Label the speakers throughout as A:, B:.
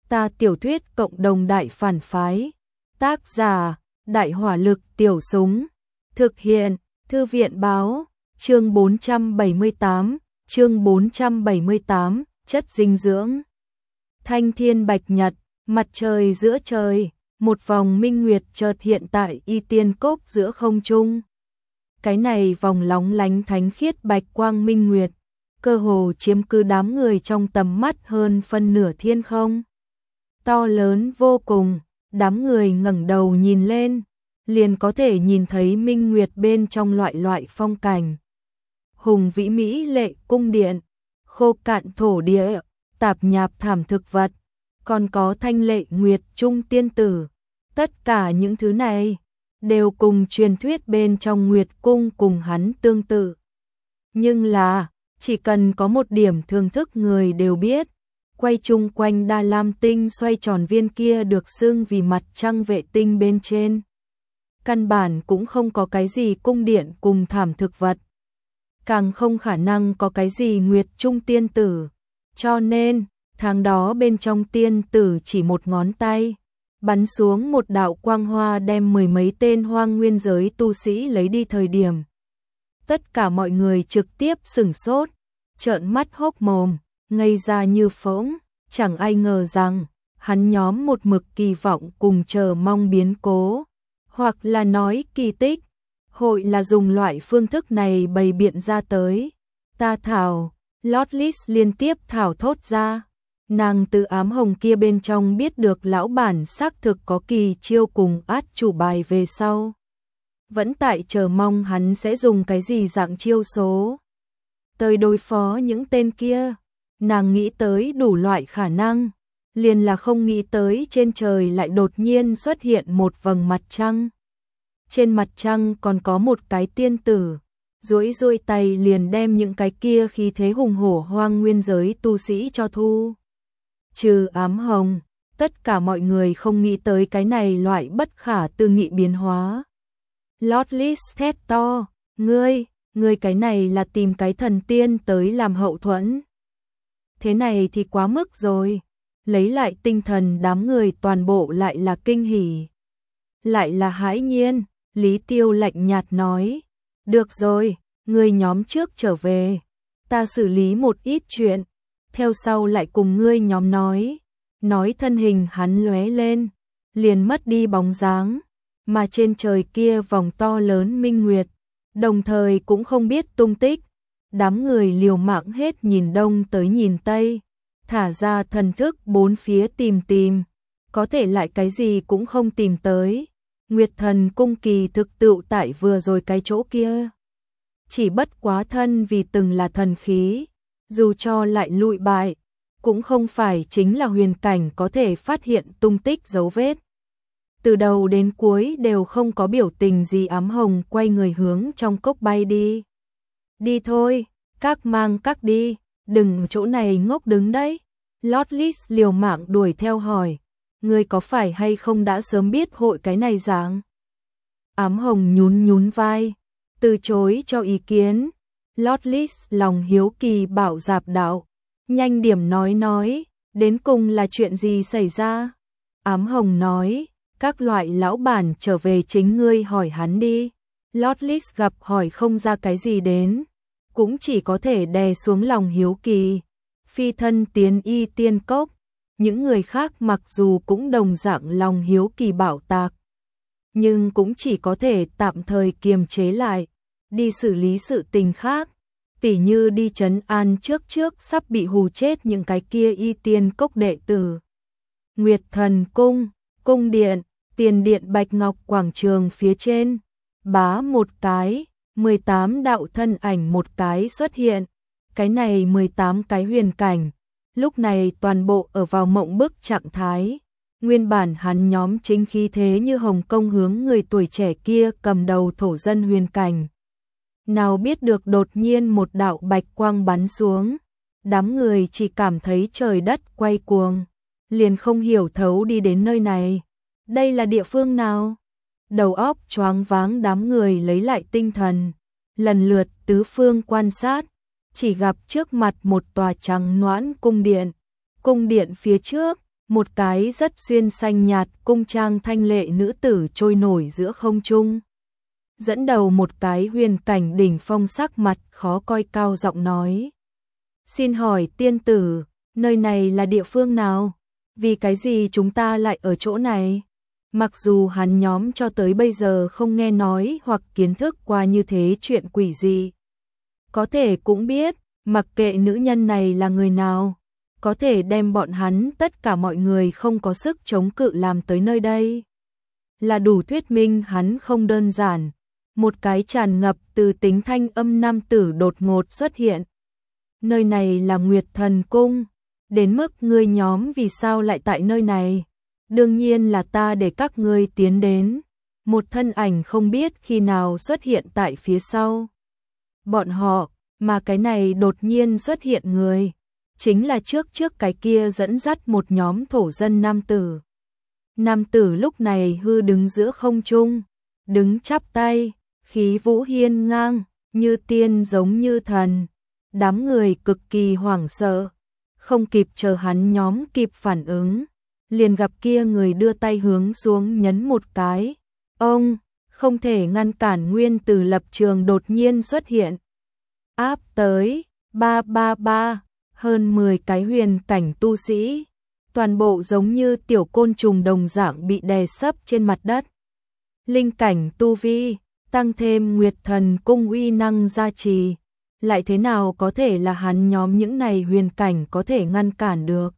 A: Ta tiểu thuyết cộng đồng đại phản phái. Tác giả: Đại hỏa lực tiểu súng. Thực hiện: Thư viện báo. Chương 478, chất dinh dưỡng. Thanh thiên bạch nhật, mặt trời giữa trời, một vòng minh nguyệt chợt hiện tại Y Tiên Cốc giữa không trung. Cái này vòng lóng lánh thánh khiết bạch quang minh nguyệt, cơ hồ chiếm cứ đám người trong tầm mắt hơn phân nửa thiên không. To lớn vô cùng, đám người ngẩng đầu nhìn lên, liền có thể nhìn thấy minh nguyệt bên trong loại phong cảnh. Hùng vĩ mỹ lệ cung điện, khô cạn thổ địa, tạp nhạp thảm thực vật, còn có thanh lệ nguyệt trung tiên tử. Tất cả những thứ này đều cùng truyền thuyết bên trong Nguyệt Cung cùng hắn tương tự. Nhưng là, chỉ cần có một điểm thưởng thức người đều biết, quay chung quanh Đa Lam tinh xoay tròn viên kia được xưng vì mặt trăng vệ tinh bên trên. Căn bản cũng không có cái gì cung điện cùng thảm thực vật. Càng không khả năng có cái gì Nguyệt Trung tiên tử. Cho nên, tháng đó bên trong tiên tử chỉ một ngón tay, bắn xuống một đạo quang hoa đem mười mấy tên hoang nguyên giới tu sĩ lấy đi thời điểm. Tất cả mọi người trực tiếp sửng sốt, trợn mắt hốc mồm, ngây ra như phỗng, chẳng ai ngờ rằng, hắn nhóm một mực kỳ vọng cùng chờ mong biến cố, hoặc là nói kỳ tích, hội là dùng loại phương thức này bày biện ra tới. Ta thảo, Lotless liên tiếp thảo thốt ra. Nàng từ ám hồng kia bên trong biết được lão bản xác thực có kỳ chiêu cùng át chủ bài về sau. Vẫn tại chờ mong hắn sẽ dùng cái gì dạng chiêu số tới đối phó những tên kia. Nàng nghĩ tới đủ loại khả năng, liền là không nghĩ tới trên trời lại đột nhiên xuất hiện một vầng mặt trăng. Trên mặt trăng còn có một cái tiên tử, duỗi tay liền đem những cái kia khí thế hùng hổ hoang nguyên giới tu sĩ cho thu. Trừ ám hồng, tất cả mọi người không nghĩ tới cái này loại bất khả tư nghị biến hóa. Lotless thét to, ngươi cái này là tìm cái thần tiên tới làm hậu thuẫn. Thế này thì quá mức rồi. Lấy lại tinh thần đám người toàn bộ lại là kinh hỉ, lại là hãi nhiên. Lý Tiêu lạnh nhạt nói, được rồi, ngươi nhóm trước trở về, ta xử lý một ít chuyện, theo sau lại cùng ngươi nhóm nói thân hình hắn lóe lên, liền mất đi bóng dáng, mà trên trời kia vòng to lớn minh nguyệt, đồng thời cũng không biết tung tích. Đám người liều mạng hết nhìn đông tới nhìn tây, thả ra thần thức bốn phía tìm, có thể lại cái gì cũng không tìm tới. Nguyệt Thần cung kỳ thực tựu tại vừa rồi cái chỗ kia. Chỉ bất quá thân vì từng là thần khí, dù cho lại lụi bại, cũng không phải chính là huyền cảnh có thể phát hiện tung tích dấu vết. Từ đầu đến cuối đều không có biểu tình gì. Ám hồng quay người hướng trong cốc bay đi. Đi thôi, các mang các đi, đừng chỗ này ngốc đứng đấy. Lotless liều mạng đuổi theo hỏi, ngươi có phải hay không đã sớm biết hội cái này dạng? Ám hồng nhún vai, từ chối cho ý kiến. Lotless lòng hiếu kỳ bảo Giạp đạo, nhanh điểm nói, đến cùng là chuyện gì xảy ra? Ám hồng nói, các loại lão bản trở về chính ngươi hỏi hắn đi. Lotless gặp hỏi không ra cái gì đến, cũng chỉ có thể đè xuống lòng hiếu kỳ. Phi thân tiến Y Tiên Cốc, những người khác mặc dù cũng đồng dạng lòng hiếu kỳ bảo tạc, nhưng cũng chỉ có thể tạm thời kiềm chế lại, đi xử lý sự tình khác, tỉ như đi trấn an trước sắp bị hù chết những cái kia Y Tiên Cốc đệ tử. Nguyệt Thần cung, cung điện, tiền điện bạch ngọc quảng trường phía trên, bá một cái, 18 đạo thân ảnh một cái xuất hiện. Cái này 18 cái huyền cảnh, lúc này toàn bộ ở vào mộng bức trạng thái. Nguyên bản hắn nhóm chính khí thế như hồng công hướng người tuổi trẻ kia cầm đầu thổ dân huyền cảnh. Nào biết được đột nhiên một đạo bạch quang bắn xuống, đám người chỉ cảm thấy trời đất quay cuồng, liền không hiểu thấu đi đến nơi này. Đây là địa phương nào? Đầu óc choáng váng đám người lấy lại tinh thần, lần lượt tứ phương quan sát, chỉ gặp trước mặt một tòa trắng noãn cung điện. Cung điện phía trước, một cái rất xuyên xanh nhạt cung trang thanh lệ nữ tử trôi nổi giữa không trung. Dẫn đầu một cái huyền cảnh đỉnh phong sắc mặt khó coi cao giọng nói. Xin hỏi tiên tử, nơi này là địa phương nào? Vì cái gì chúng ta lại ở chỗ này? Mặc dù hắn nhóm cho tới bây giờ không nghe nói hoặc kiến thức qua như thế chuyện quỷ gì. Có thể cũng biết, mặc kệ nữ nhân này là người nào, có thể đem bọn hắn tất cả mọi người không có sức chống cự làm tới nơi đây. Là đủ thuyết minh hắn không đơn giản. Một cái tràn ngập từ tính thanh âm nam tử đột ngột xuất hiện. Nơi này là Nguyệt Thần Cung, đến mức ngươi nhóm vì sao lại tại nơi này? Đương nhiên là ta để các ngươi tiến đến. Một thân ảnh không biết khi nào xuất hiện tại phía sau. Bọn họ, mà cái này đột nhiên xuất hiện người, chính là trước cái kia dẫn dắt một nhóm thổ dân nam tử. Nam tử lúc này hư đứng giữa không trung, đứng chắp tay, khí vũ hiên ngang, như tiên giống như thần. Đám người cực kỳ hoảng sợ, không kịp chờ hắn nhóm kịp phản ứng, liền gặp kia người đưa tay hướng xuống nhấn một cái. Ông, không thể ngăn cản nguyên từ lập trường đột nhiên xuất hiện. Áp tới, 333, hơn 10 cái huyền cảnh tu sĩ, toàn bộ giống như tiểu côn trùng đồng dạng bị đè sấp trên mặt đất. Linh cảnh tu vi, tăng thêm Nguyệt Thần Cung uy năng gia trì, lại thế nào có thể là hắn nhóm những này huyền cảnh có thể ngăn cản được.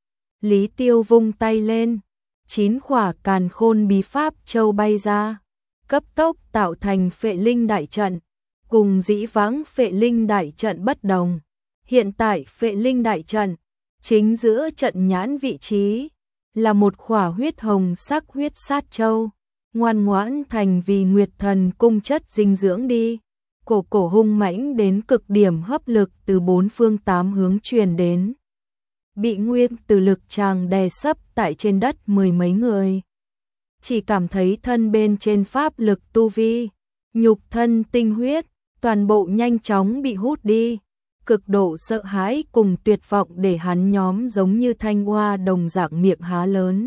A: Lý Tiêu vung tay lên, 9 khỏa càn khôn bí pháp châu bay ra, cấp tốc tạo thành phệ linh đại trận. Cùng dĩ vãng phệ linh đại trận bất đồng, hiện tại phệ linh đại trận, chính giữa trận nhãn vị trí, là một khỏa huyết hồng sắc huyết sát châu, ngoan ngoãn thành vì Nguyệt Thần Cung chất dinh dưỡng đi. Cổ hung mãnh đến cực điểm hấp lực từ 4 phương 8 hướng truyền đến. Bị nguyên từ lực tràng đè sấp tại trên đất 10 mấy người. Chỉ cảm thấy thân bên trên pháp lực tu vi, nhục thân tinh huyết, toàn bộ nhanh chóng bị hút đi. Cực độ sợ hãi cùng tuyệt vọng để hắn nhóm giống như thanh hoa đồng dạng miệng há lớn.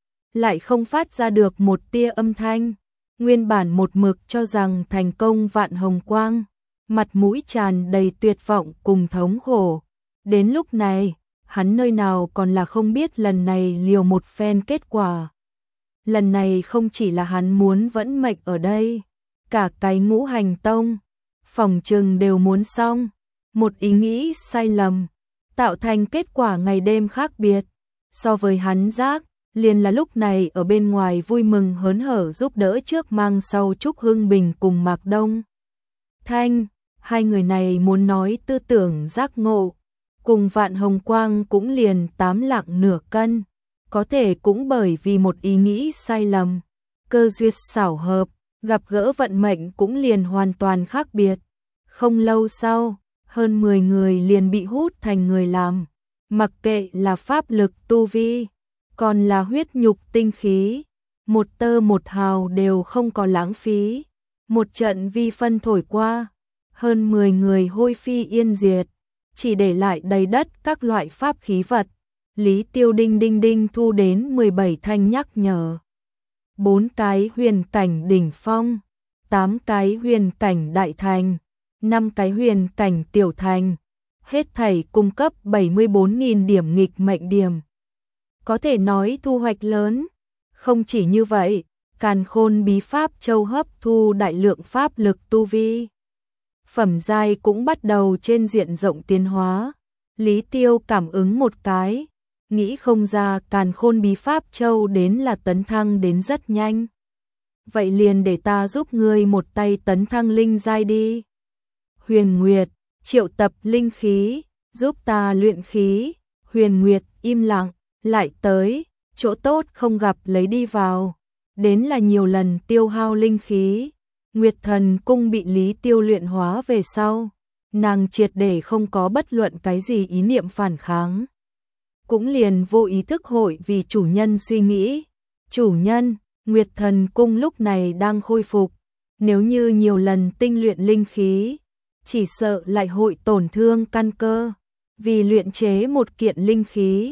A: Lại không phát ra được một tia âm thanh. Nguyên bản một mực cho rằng thành công vạn hồng quang, mặt mũi tràn đầy tuyệt vọng cùng thống khổ. Đến lúc này, hắn nơi nào còn là không biết lần này liều một phen kết quả. Lần này không chỉ là hắn muốn vẫn mệnh ở đây, cả cái Ngũ Hành Tông, phòng trừng đều muốn xong. Một ý nghĩ sai lầm, tạo thành kết quả ngày đêm khác biệt. So với hắn giác, liền là lúc này ở bên ngoài vui mừng hớn hở giúp đỡ trước mang sau Trúc Hưng Bình cùng Mạc Đông Thanh, hai người này muốn nói tư tưởng giác ngộ, cùng Vạn Hồng Quang cũng liền 8 lạng nửa cân, có thể cũng bởi vì một ý nghĩ sai lầm, cơ duyên xảo hợp, gặp gỡ vận mệnh cũng liền hoàn toàn khác biệt. Không lâu sau, hơn 10 người liền bị hút thành người làm, mặc kệ là pháp lực tu vi, còn là huyết nhục tinh khí, một tơ một hào đều không có lãng phí. Một trận vi phân thổi qua, hơn 10 người hôi phi yên diệt, chỉ để lại đầy đất các loại pháp khí vật. Lý Tiêu đinh thu đến 17 thanh nhắc nhở. 4 cái huyền cảnh đỉnh phong, 8 cái huyền cảnh đại thành, 5 cái huyền cảnh tiểu thành, hết thảy cung cấp 74.000 điểm nghịch mệnh điểm. Có thể nói thu hoạch lớn. Không chỉ như vậy, càn khôn bí pháp châu hấp thu đại lượng pháp lực tu vi. Phẩm giai cũng bắt đầu trên diện rộng tiến hóa. Lý Tiêu cảm ứng một cái, nghĩ không ra càn khôn bí pháp châu đến là tấn thăng đến rất nhanh. Vậy liền để ta giúp ngươi một tay tấn thăng linh giai đi. Huyền Nguyệt, triệu tập linh khí, giúp ta luyện khí. Huyền Nguyệt im lặng, lại tới, chỗ tốt không gặp lấy đi vào. Đến là nhiều lần tiêu hao linh khí. Nguyệt Thần Cung bị Lý Tiêu luyện hóa về sau, nàng triệt để không có bất luận cái gì ý niệm phản kháng. Cũng liền vô ý thức hội vì chủ nhân suy nghĩ. Chủ nhân, Nguyệt Thần Cung lúc này đang khôi phục. Nếu như nhiều lần tinh luyện linh khí, chỉ sợ lại hội tổn thương căn cơ. Vì luyện chế một kiện linh khí,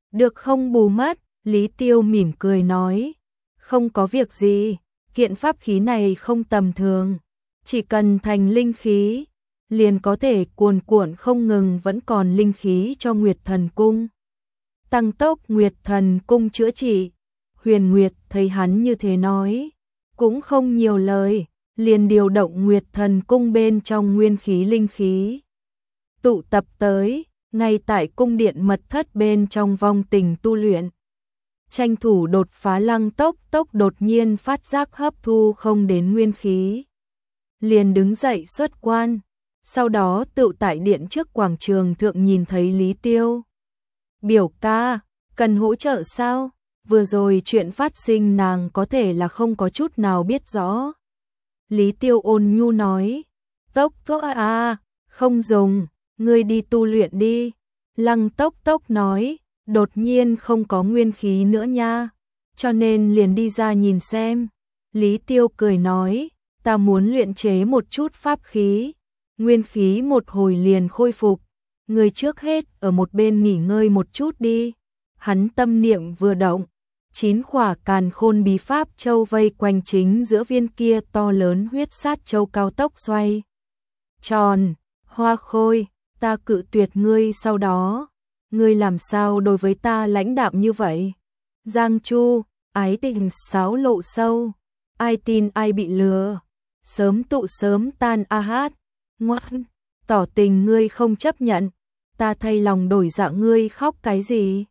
A: Được không bù mất? Lý Tiêu mỉm cười nói. Không có việc gì, kiện pháp khí này không tầm thường. Chỉ cần thành linh khí, liền có thể cuồn cuộn không ngừng vẫn còn linh khí cho Nguyệt Thần Cung. Tăng tốc Nguyệt Thần Cung chữa trị. Huyền Nguyệt thấy hắn như thế nói, cũng không nhiều lời, liền điều động Nguyệt Thần Cung bên trong nguyên khí linh khí. Tụ tập tới, ngay tại cung điện mật thất bên trong vong tình tu luyện. Tranh thủ đột phá Lăng tốc đột nhiên phát giác hấp thu không đến nguyên khí. Liền đứng dậy xuất quan, sau đó tự tại điện trước quảng trường thượng nhìn thấy Lý Tiêu. Biểu ca, cần hỗ trợ sao? Vừa rồi chuyện phát sinh nàng có thể là không có chút nào biết rõ. Lý Tiêu ôn nhu nói, tốc không dùng, ngươi đi tu luyện đi. Lăng tốc nói, đột nhiên không có nguyên khí nữa nha, cho nên liền đi ra nhìn xem. Lý Tiêu cười nói, ta muốn luyện chế một chút pháp khí, nguyên khí một hồi liền khôi phục, người trước hết ở một bên nghỉ ngơi một chút đi. Hắn tâm niệm vừa động, 9 khỏa càn khôn bí pháp châu vây quanh chính giữa viên kia to lớn huyết sát châu cao tốc xoay tròn. Hoa Khôi, ta cự tuyệt ngươi, sau đó ngươi làm sao đối với ta lãnh đạm như vậy? Giang Chu, ái tình xáo lộ sâu, ai tin ai bị lừa, sớm tụ sớm tan a hát. Ngoan, tỏ tình ngươi không chấp nhận, ta thay lòng đổi dạ, ngươi khóc cái gì?